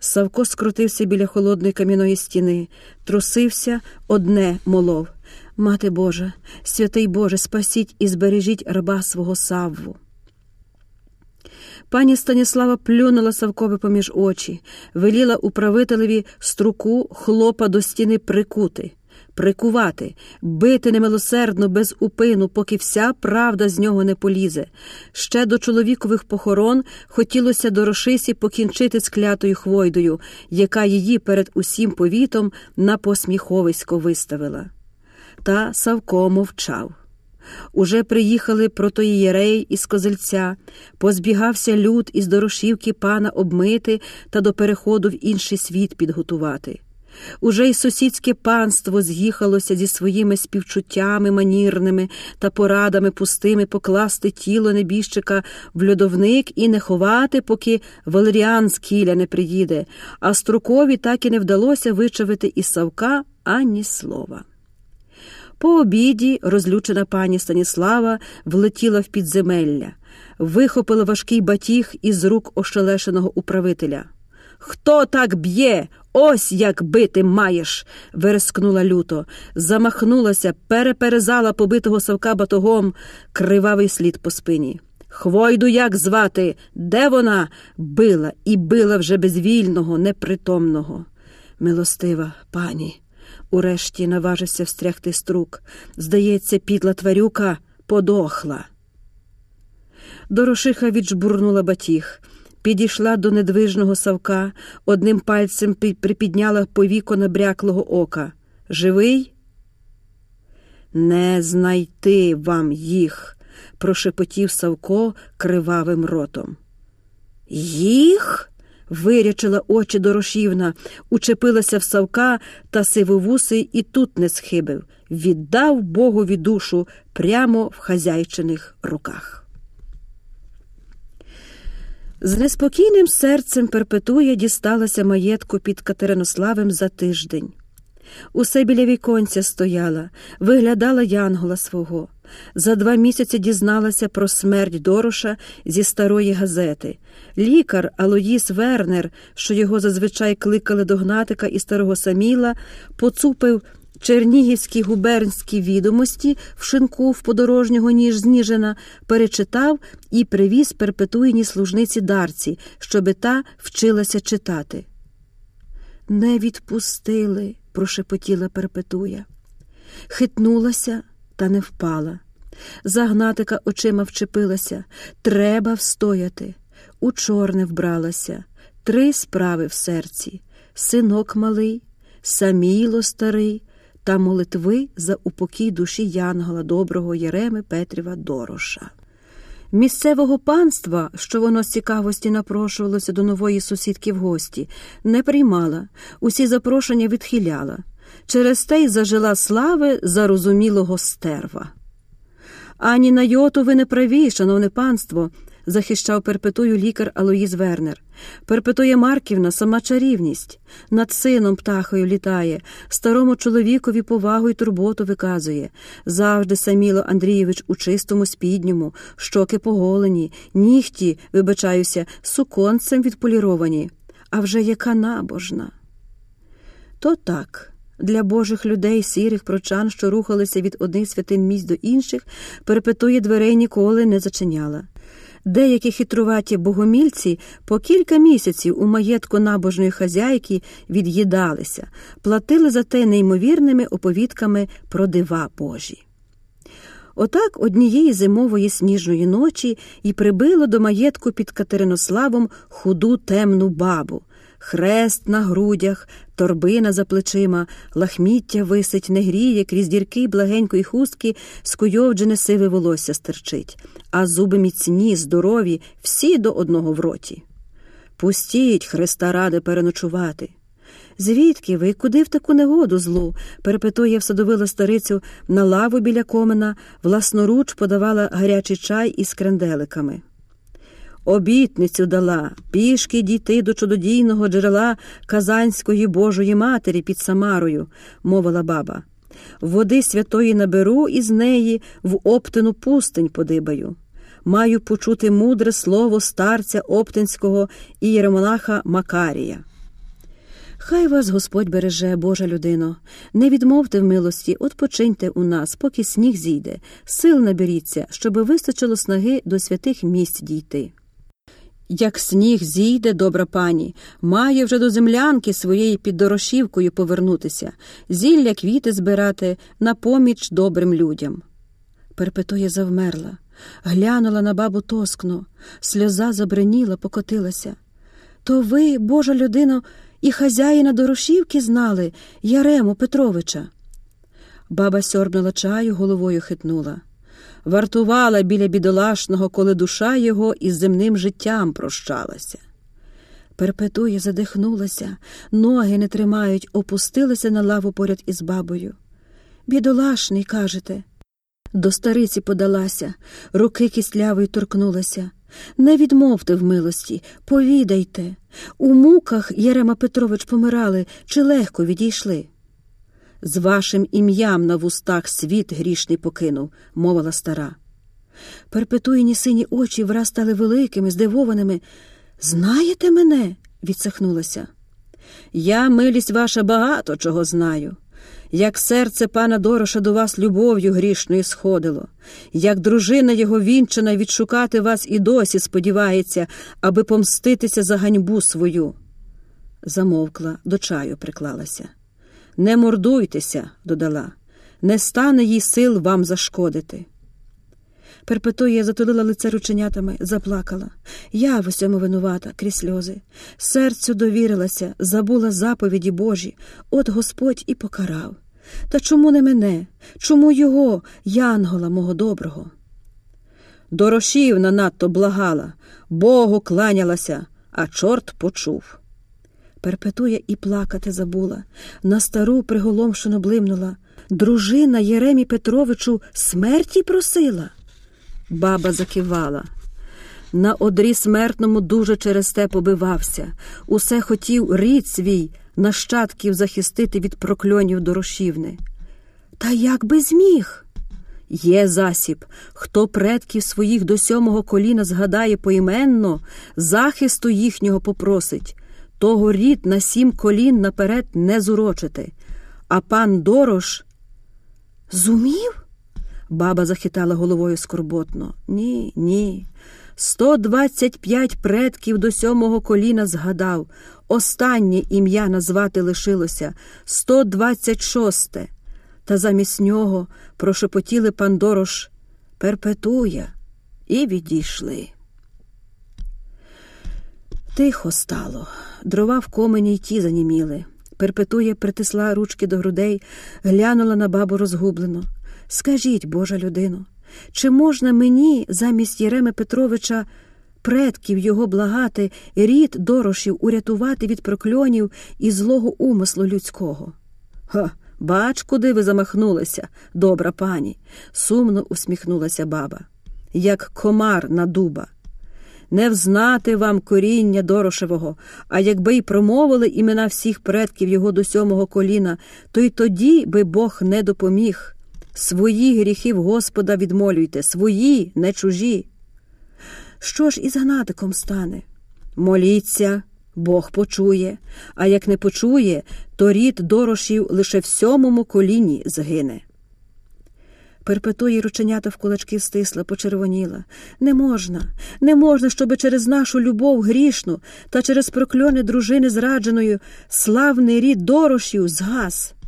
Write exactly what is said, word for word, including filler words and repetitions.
Савко скрутився біля холодної кам'яної стіни, трусився, одне молов: «Мати Божа, святий Боже, спасіть і збережіть раба свого Савву». Пані Станіслава плюнула Савкові поміж очі, веліла управителеві струку хлопа до стіни прикути, прикувати, бити немилосердно, без упину, поки вся правда з нього не полізе. Ще до чоловікових похорон хотілося Дорошисі покінчити з клятою Хвойдою, яка її перед усім повітом на посміховисько виставила. Та Савко мовчав. Уже приїхали протоієреї із Козельця, позбігався люд із Дорошівки пана обмити та до переходу в інший світ підготувати. Уже й сусідське панство з'їхалося зі своїми співчуттями манірними та порадами пустими покласти тіло небіжчика в льодовник і не ховати, поки Валеріан з Кіля не приїде, а Струкові так і не вдалося вичавити із Савка ані слова. По обіді розлючена пані Станіслава влетіла в підземелля, вихопила важкий батіг із рук ошелешеного управителя. «Хто так б'є? Ось як бити маєш!» – верескнула люто, замахнулася, переперезала побитого Савка батогом, кривавий слід по спині. «Хвойду як звати? Де вона?» – била, і била вже безвільного, непритомного. «Милостива пані!» Урешті наважився встрягти Струк. «Здається, підла тварюка подохла». Дорошиха віджбурнула батіг, підійшла до недвижного Савка, одним пальцем припідняла повіко набряклого ока. «Живий?» «Не знайти вам їх», – прошепотів Савко кривавим ротом. «Їх?» – вирячила очі Дорошівна, учепилася в Савка, та сивовусий і тут не схибив, віддав Богові душу прямо в хазяйчиних руках. З неспокійним серцем Перпетуя дісталася маєтку під Катеринославом за тиждень. Усе біля віконця стояла, виглядала янгола свого. За два місяці дізналася про смерть Дороша зі старої газети. Лікар Алоїс Вернер, що його зазвичай кликали до Гнатика і старого Саміла, поцупив Чернігівські губернські відомості в шинку в подорожнього ніж з Ніжина, перечитав і привіз Перпетуїній служниці Дарці, щоби та вчилася читати. «Не відпустили», – прошепотіла Перпетуя. Хитнулася, та не впала. За Гнатика очима вчепилася. Треба встояти. У чорне вбралася. Три справи в серці. Синок малий, Саміло старий та молитви за упокій душі янгола доброго Єреми Петріва Дороша. Місцевого панства, що воно з цікавості напрошувалося до нової сусідки в гості, не приймала, усі запрошення відхиляла. Через те й зажила слави зарозумілого стерва. «Ані на йоту ви не праві, шановне панство», – захищав Перпетую лікар Алоїс Вернер. «Перпетуя Марківна – сама чарівність. Над сином птахою літає, старому чоловікові повагу й турботу виказує. Завжди Саміло Андрійович у чистому спідньому, щоки поголені, нігті, вибачаюся, суконцем відполіровані. А вже яка набожна!» То так. Для божих людей, сірих прочан, що рухалися від одних святин місць до інших, Перпетуя дверей ніколи не зачиняла. Деякі хитруваті богомільці по кілька місяців у маєтку набожної хазяйки від'їдалися, платили за те неймовірними оповідками про дива Божі. Отак однієї зимової сніжної ночі і прибило до маєтку під Катеринославом худу темну бабу. Хрест на грудях, торбина за плечима, лахміття висить, не гріє, крізь дірки благенької хустки скуйовджене сиве волосся стирчить, а зуби міцні, здорові, всі до одного в роті. «Пустіть, Христа ради, переночувати!» «Звідки ви? Куди в таку негоду злу?» Перпетуя всадовила старицю на лаву біля комина, власноруч подавала гарячий чай із кренделиками. «Обітницю дала пішки дійти до чудодійного джерела Казанської Божої Матері під Самарою», – мовила баба. «Води святої наберу із неї, в Оптину пустинь подибаю. Маю почути мудре слово старця Оптинського і єромонаха Макарія». Хай вас Господь береже, Божа людино. Не відмовте в милості, odpoczynьте у нас, поки сніг зійде, сил наберіться, щоби вистачило снаги до святих місць дійти. Як сніг зійде, добра пані, має вже до землянки своєї під Дорошівкою повернутися, зілля квіти збирати на поміч добрим людям. Перпетуя завмерла, глянула на бабу тоскно, сльоза забриніла, покотилася. То ви, Божа людино, і хазяїна Дорошівки знали, Ярему Петровича. Баба сьорбнула чаю, головою хитнула. Вартувала біля бідолашного, коли душа його із земним життям прощалася. Перпетуя задихнулася, ноги не тримають, опустилася на лаву поряд із бабою. Бідолашний, кажете. До стариці подалася, руки кислявої торкнулася. Не відмовте в милості, повідайте. У муках Ярема Петрович помирали, чи легко відійшли? З вашим ім'ям на вустах світ грішний покинув, мовила стара. Перпетуїні сині очі враз стали великими, здивованими. Знаєте мене? Відсахнулася. Я, милість ваша, багато чого знаю. Як серце пана Дороша до вас любов'ю грішною сходило, як дружина його вінчана відшукати вас і досі сподівається, аби помститися за ганьбу свою. Замовкла, до чаю приклалася. Не мордуйтеся, додала, не стане їй сил вам зашкодити. Перпетуя затулила лице рученятами, заплакала. Я в усьому винувата, крізь сльози. Серцю довірилася, забула заповіді Божі, от Господь і покарав. Та чому не мене? Чому його, янгола мого доброго? Дорошівна надто благала, Богу кланялася, а чорт почув. Перпетуя і плакати забула, на стару приголомшено блимнула. Дружина Єремі Петровичу смерті просила? Баба закивала. На одрі смертному дуже через те побивався. Усе хотів рід свій, нащадків захистити від прокльонів Дорошівни. Та як би зміг? Є засіб. Хто предків своїх до сьомого коліна згадає поіменно, захисту їхнього попросить, того рід на сім колін наперед не зурочити. А пан Дорош... Зумів? Баба захитала головою скорботно. Ні, ні. Сто двадцять п'ять предків до сьомого коліна згадав. Останнє ім'я назвати лишилося. Сто двадцять шосте. Та замість нього прошепотіли пан Дорош «Перпетуя» і відійшли. Тихо стало. Дрова в комені й ті заніміли. Перпетуя притисла ручки до грудей, глянула на бабу розгублено. Скажіть, Божа людино, чи можна мені замість Єреми Петровича предків його благати, рід Дорошів урятувати від прокльонів і злого умислу людського? Ха, бач, куди ви замахнулися, добра пані, сумно усміхнулася баба, як комар на дуба. Не взнати вам коріння Дорошевого, а якби й промовили імена всіх предків його до сьомого коліна, то й тоді би Бог не допоміг. Свої гріхи в Господа відмолюйте, свої, не чужі. Що ж із гнатиком стане? Моліться, Бог почує, а як не почує, то рід Дорошів лише в сьомому коліні згине. Перпетуя рученята в кулачки стисла, почервоніла. Не можна, не можна, щоби через нашу любов грішну та через прокльони дружини зрадженою славний рід Дорошів згас.